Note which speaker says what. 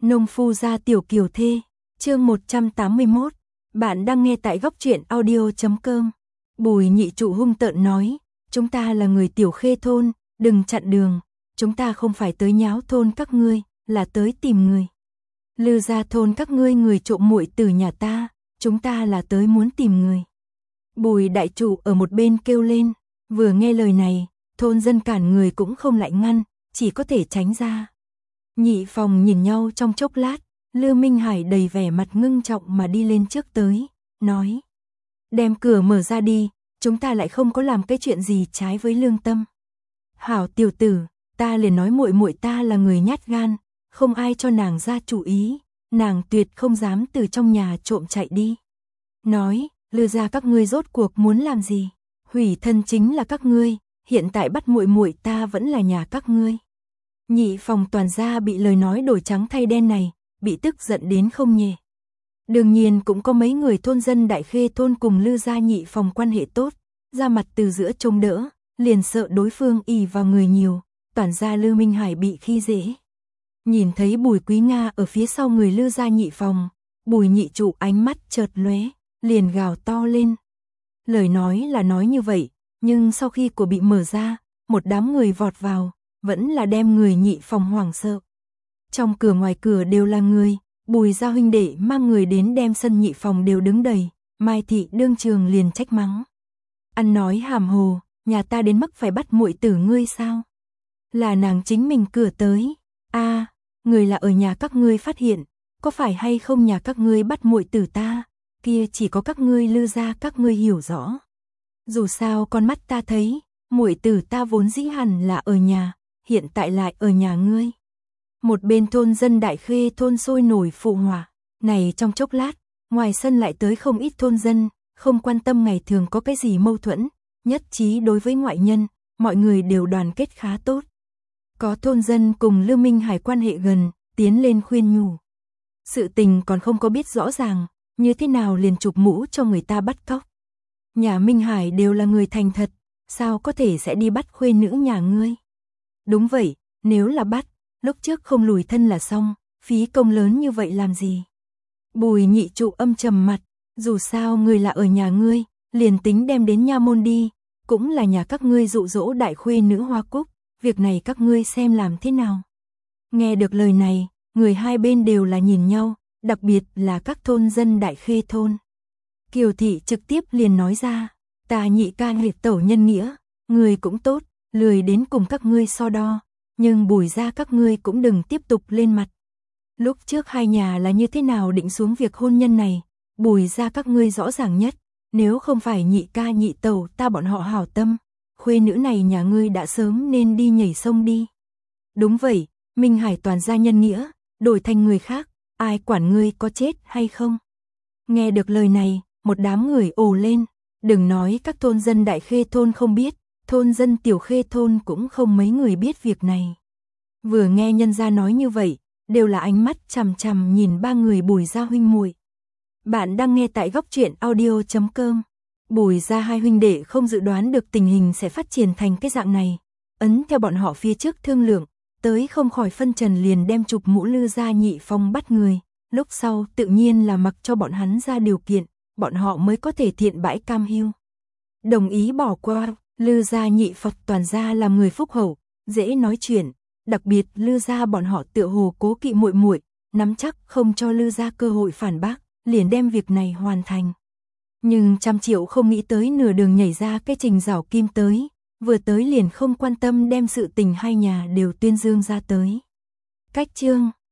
Speaker 1: Nông phu gia tiểu kiều thê, chương 181. Bạn đang nghe tại góc truyện audio.com. Bùi Nhị Trụ hung tợn nói, chúng ta là người Tiểu Khê thôn, đừng chặn đường, chúng ta không phải tới nháo thôn các ngươi, là tới tìm người. Lư gia thôn các ngươi người trộm muội từ nhà ta, chúng ta là tới muốn tìm người. Bùi Đại Trụ ở một bên kêu lên, vừa nghe lời này, thôn dân cản người cũng không lại ngăn, chỉ có thể tránh ra. Nhị phòng nhìn nhau trong chốc lát, Lư Minh Hải đầy vẻ mặt ngưng trọng mà đi lên trước tới, nói: đem cửa mở ra đi, chúng ta lại không có làm cái chuyện gì trái với lương tâm. Hảo tiểu tử, ta liền nói muội muội ta là người nhát gan, không ai cho nàng ra chủ ý, nàng tuyệt không dám từ trong nhà trộm chạy đi. Nói, Lư gia các ngươi rốt cuộc muốn làm gì? Hủy thân chính là các ngươi, hiện tại bắt muội muội ta vẫn là nhà các ngươi. Nhị phòng toàn gia bị lời nói đổi trắng thay đen này, bị tức giận đến không nhẹ. Đương nhiên cũng có mấy người thôn dân Đại Khê thôn cùng Lư gia nhị phòng quan hệ tốt, ra mặt từ giữa trông đỡ, liền sợ đối phương ỷ vào người nhiều, toàn gia Lư Minh Hải bị khi dễ. Nhìn thấy Bùi Quý Nga ở phía sau người Lư gia nhị phòng, Bùi Nhị Trụ ánh mắt chợt lóe, liền gào to lên. Lời nói là nói như vậy, nhưng sau khi cửa bị mở ra, một đám người vọt vào, vẫn là đem người nhị phòng hoảng sợ. Trong cửa ngoài cửa đều là người, Bùi gia huynh đệ mang người đến đem sân nhị phòng đều đứng đầy, Mai thị đương trường liền trách mắng. Ăn nói hàm hồ, nhà ta đến mức phải bắt muội tử ngươi sao? Là nàng chính mình cửa tới. A, người là ở nhà các ngươi phát hiện, có phải hay không nhà các ngươi bắt muội tử ta, kia chỉ có các ngươi Lư gia các ngươi hiểu rõ. Dù sao con mắt ta thấy, muội tử ta vốn dĩ hẳn là ở nhà, hiện tại lại ở nhà ngươi. Một bên thôn dân Đại Khê thôn sôi nổi phụ họa, này trong chốc lát, ngoài sân lại tới không ít thôn dân, không quan tâm ngày thường có cái gì mâu thuẫn, nhất trí đối với ngoại nhân, mọi người đều đoàn kết khá tốt. Có thôn dân cùng Lư Minh Hải quan hệ gần, tiến lên khuyên nhủ. Sự tình còn không có biết rõ ràng, như thế nào liền chụp mũ cho người ta bắt cóc. Nhà Minh Hải đều là người thành thật, sao có thể sẽ đi bắt khuê nữ nhà ngươi? Đúng vậy, nếu là bắt, lúc trước không lùi thân là xong, phí công lớn như vậy làm gì? Bùi Nhị Trụ âm trầm mặt, dù sao người là ở nhà ngươi, liền tính đem đến nha môn đi, cũng là nhà các ngươi dụ dỗ đại khuê nữ Hoa Cúc, việc này các ngươi xem làm thế nào? Nghe được lời này, người hai bên đều là nhìn nhau, đặc biệt là các thôn dân Đại Khê thôn. Kiều thị trực tiếp liền nói ra, ta Nhị ca liệt tẩu nhân nghĩa, người cũng tốt, lười đến cùng các ngươi so đo, nhưng Bùi gia các ngươi cũng đừng tiếp tục lên mặt. Lúc trước hai nhà là như thế nào định xuống việc hôn nhân này, Bùi gia các ngươi rõ ràng nhất, nếu không phải Nhị ca nhị tẩu ta bọn họ hảo tâm, khuê nữ này nhà ngươi đã sớm nên đi nhảy sông đi. Đúng vậy, Minh Hải toàn gia nhân nghĩa, đổi thành người khác, ai quản ngươi có chết hay không? Nghe được lời này, một đám người ồ lên, đừng nói các thôn dân Đại Khê thôn không biết, thôn dân Tiểu Khê thôn cũng không mấy người biết việc này. Vừa nghe nhân gia nói như vậy, đều là ánh mắt chằm chằm nhìn ba người Bùi gia huynh muội. Bạn đang nghe tại góc truyện audio.com. Bùi gia hai huynh đệ không dự đoán được tình hình sẽ phát triển thành cái dạng này, ấn theo bọn họ phía trước thương lượng, tới không khỏi phân trần liền đem chụp mũ Lư gia nhị phòng bắt người, lúc sau tự nhiên là mặc cho bọn hắn ra điều kiện, bọn họ mới có thể thiện bãi cam hiu. Đồng ý bỏ qua, Lư gia nhị Phật toàn gia làm người phúc hậu, dễ nói chuyện, đặc biệt Lư gia bọn họ tựa hồ cố kỵ muội muội, nắm chắc không cho Lư gia cơ hội phản bác, liền đem việc này hoàn thành. Nhưng trăm triệu không nghĩ tới nửa đường nhảy ra cái Trình Giảo Kim tới, vừa tới liền không quan tâm đem sự tình hai nhà đều tuyên dương ra tới. Cách chương